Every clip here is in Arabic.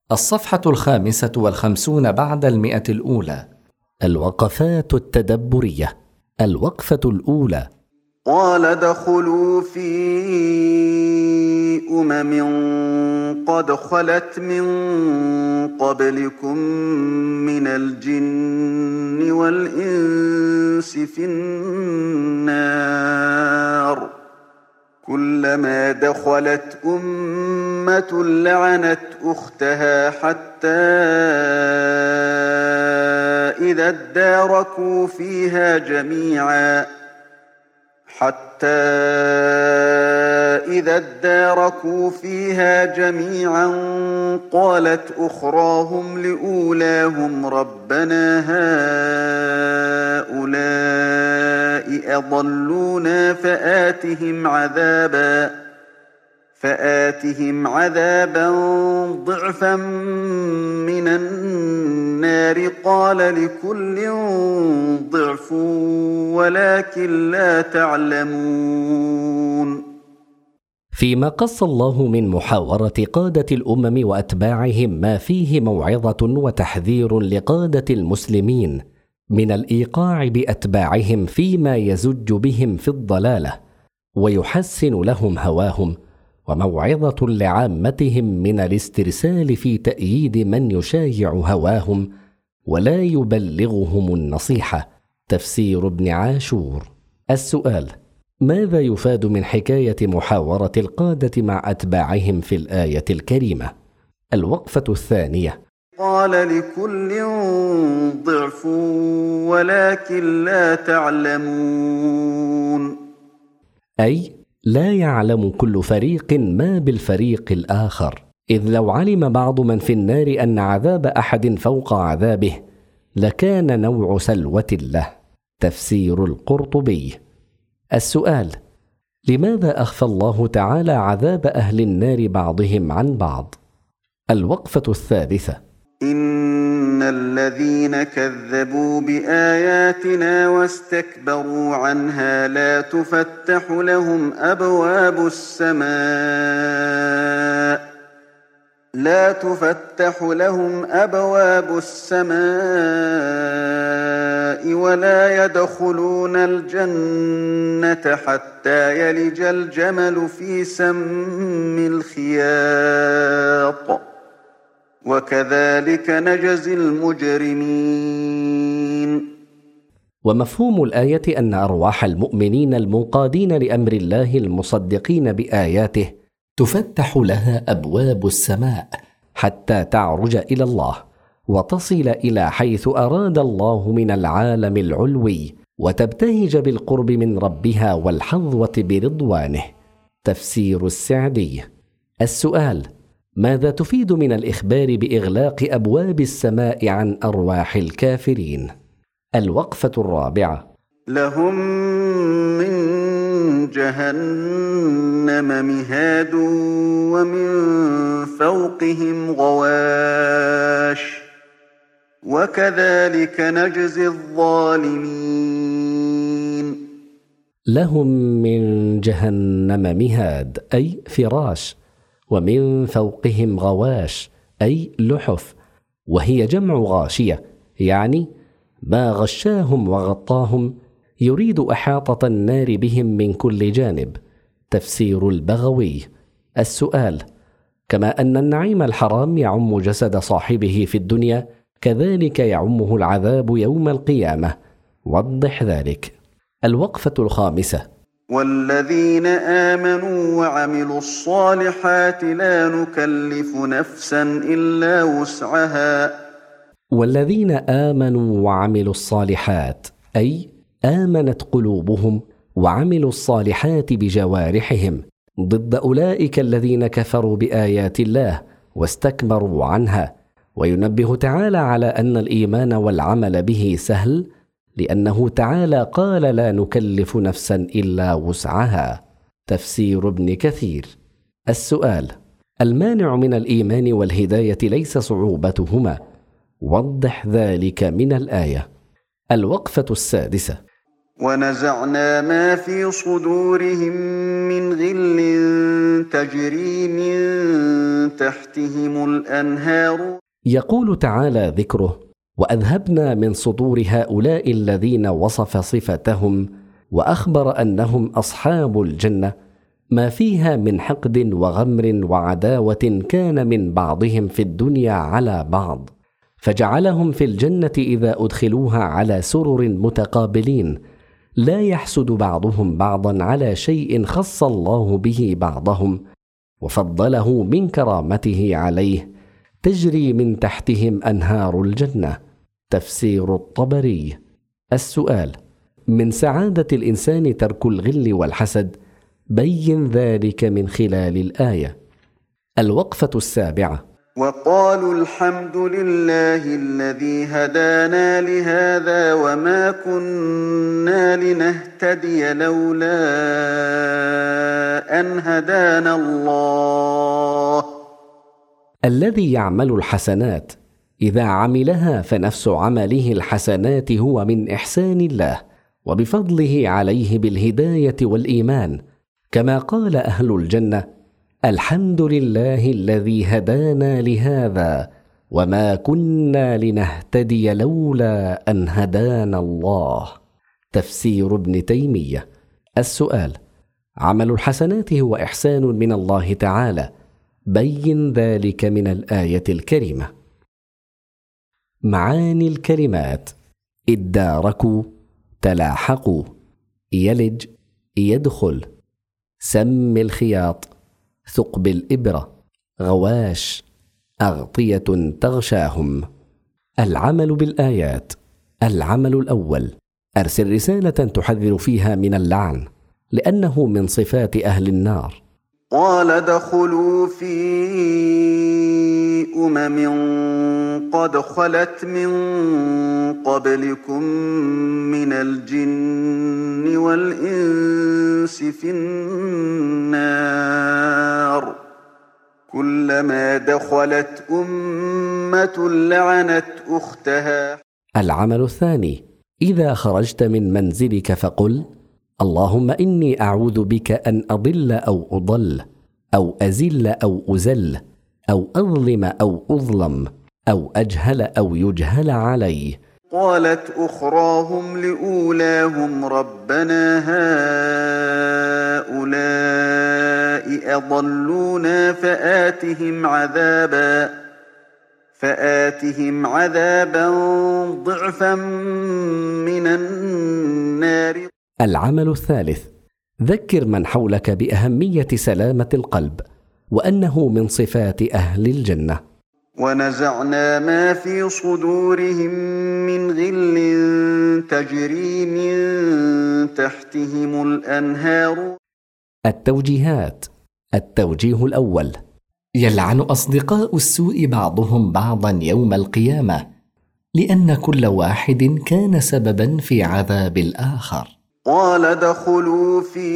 الصفحة 55 بعد 100 الوقفات التدبرية. الوقفة الأولى: قال ادخلوا في قد خلت من قبلكم من الجن والإنس في النار، كلما دخلت أمة لعنت أختها حتى إذا اداركوا فيها جميعا قالت أخراهم لأولاهم ربنا هؤلاء أضلونا فآتهم عذابا ضعفا من النار قال لكل ضعف ولكن لا تعلمون. فيما قص الله من محاورة قادة الأمم وأتباعهم ما فيه موعظة وتحذير لقادة المسلمين من الإيقاع بأتباعهم فيما يزج بهم في الضلالة ويحسن لهم هواهم، وموعظة لعامتهم من الاسترسال في تأييد من يشايع هواهم ولا يبلغهم النصيحة. تفسير ابن عاشور. السؤال: ماذا يفاد من حكاية محاورة القادة مع أتباعهم في الآية الكريمة؟ الوقفة الثانية: قال لكل ضعف ولكن لا تعلمون، أي لا يعلم كل فريق ما بالفريق الآخر، إذ لو علم بعض من في النار أن عذاب أحد فوق عذابه لكان نوع سلوة له. تفسير القرطبي. السؤال: لماذا أخفى الله تعالى عذاب أهل النار بعضهم عن بعض؟ الوقفة الثالثة: إن الذين كذبوا بآياتنا واستكبروا عنها لا تفتح لهم أبواب السماء ولا يدخلون الجنة حتى يلج الجمل في سم الخياط، وكذلك نجزي المجرمين. ومفهوم الآية أن أرواح المؤمنين المنقادين لأمر الله المصدقين بآياته تفتح لها أبواب السماء حتى تعرج إلى الله وتصل إلى حيث أراد الله من العالم العلوي، وتبتهج بالقرب من ربها والحظوة برضوانه. تفسير السعدي. السؤال: ماذا تفيد من الإخبار بإغلاق أبواب السماء عن أرواح الكافرين؟ الوقفة الرابعة: لهم من جهنم مهاد ومن فوقهم غواش وكذلك نجزي الظالمين. لهم من جهنم مهاد أي فراش، ومن فوقهم غواش أي لحف، وهي جمع غاشية، يعني ما غشاهم وغطاهم، يريد إحاطة النار بهم من كل جانب. تفسير البغوي. السؤال: كما أن النعيم الحرام يعم جسد صاحبه في الدنيا، كذلك يعمه العذاب يوم القيامة، وضح ذلك. الوقفة الخامسة: والذين آمنوا وعملوا الصالحات لا نكلف نفسا إلا وسعها. والذين آمنوا وعملوا الصالحات أي آمنت قلوبهم وعملوا الصالحات بجوارحهم، ضد أولئك الذين كفروا بآيات الله واستكبروا عنها. وينبه تعالى على أن الإيمان والعمل به سهل، لأنه تعالى قال لا نكلف نفسا إلا وسعها. تفسير ابن كثير. السؤال: المانع من الإيمان والهداية ليس صعوبتهما، وضح ذلك من الآية. الوقفة السادسة: ونزعنا ما في صدورهم من غل تجري من تحتهم الأنهار. يقول تعالى ذكره: وأذهبنا من صدور هؤلاء الذين وصف صفتهم وأخبر أنهم أصحاب الجنة ما فيها من حقد وغمر وعداوة كان من بعضهم في الدنيا على بعض، فجعلهم في الجنة إذا أدخلوها على سرر متقابلين لا يحسد بعضهم بعضا على شيء خص الله به بعضهم وفضله من كرامته عليه، تجري من تحتهم أنهار الجنة. تفسير الطبري. السؤال: من سعادة الإنسان ترك الغل والحسد، بين ذلك من خلال الآية. الوقفة السابعة. وقالوا الحمد لله الذي هدانا لهذا وما كنا لنهتدي لولا أن هدانا الله. الذي يعمل الحسنات إذا عملها فنفس عمله الحسنات هو من إحسان الله وبفضله عليه بالهداية والإيمان، كما قال أهل الجنة: الحمد لله الذي هدانا لهذا وما كنا لنهتدي لولا أن هدانا الله. تفسير ابن تيمية. السؤال: عمل الحسنات هو إحسان من الله تعالى، بين ذلك من الآية الكريمة. معاني الكلمات: اداركوا، تلاحقوا، يلج، يدخل، سم الخياط، ثقب الإبرة، غواش، أغطية تغشاهم. العمل بالآيات. العمل الأول: أرسل رسالة تحذر فيها من اللعن، لأنه من صفات أهل النار. قال ادخلوا في قد خلت من قبلكم من الجن والإنس في النار كلما دخلت أمة لعنت أختها. العمل الثاني: إذا خرجت من منزلك فقل: اللهم إني أعوذ بك أن أضل أو أضل، أو أزل أو أزل، أو أظلم أو أظلم، أو أجهل أو يجهل علي. قالت أخراهم لأولاهم ربنا هؤلاء أضلونا فآتهم عذابا ضعفا من النار. العمل الثالث: ذكر من حولك بأهمية سلامة القلب، وأنه من صفات أهل الجنة. ونزعنا ما في صدورهم من غل تجري من تحتهم الأنهار. التوجيهات. التوجيه الأول: يلعن أصدقاء السوء بعضهم بعضا يوم القيامة، لأن كل واحد كان سببا في عذاب الآخر. قال ادخلوا في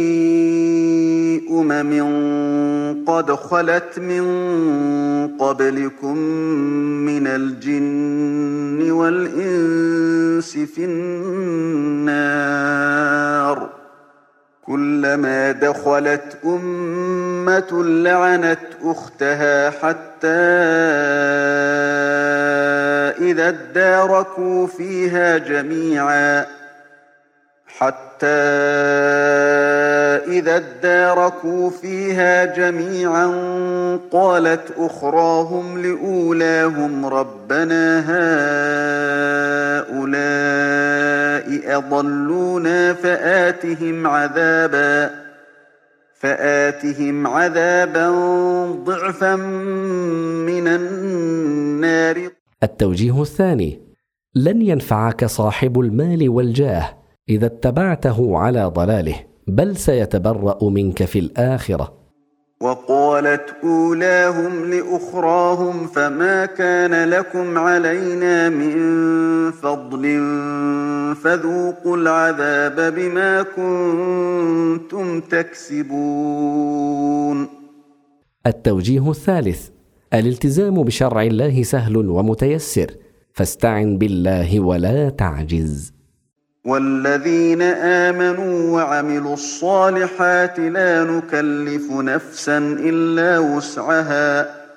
قد خلت من قبلكم من الجن والإنس في النار كلما دخلت أمة لعنت أختها حتى إذا اداركوا فيها جميعا قالت أخراهم لأولاهم ربنا هؤلاء أضلونا فآتهم عذابا ضعفا من النار. التوجيه الثاني: لن ينفعك صاحب المال والجاه إذا اتبعته على ضلاله، بل سيتبرأ منك في الآخرة. وقالت أولاهم لأخراهم فما كان لكم علينا من فضل فذوقوا العذاب بما كنتم تكسبون. التوجيه الثالث: الالتزام بشرع الله سهل ومتيسر، فاستعن بالله ولا تعجز. والذين آمنوا وعملوا الصالحات لا نكلف نفسا إلا وسعها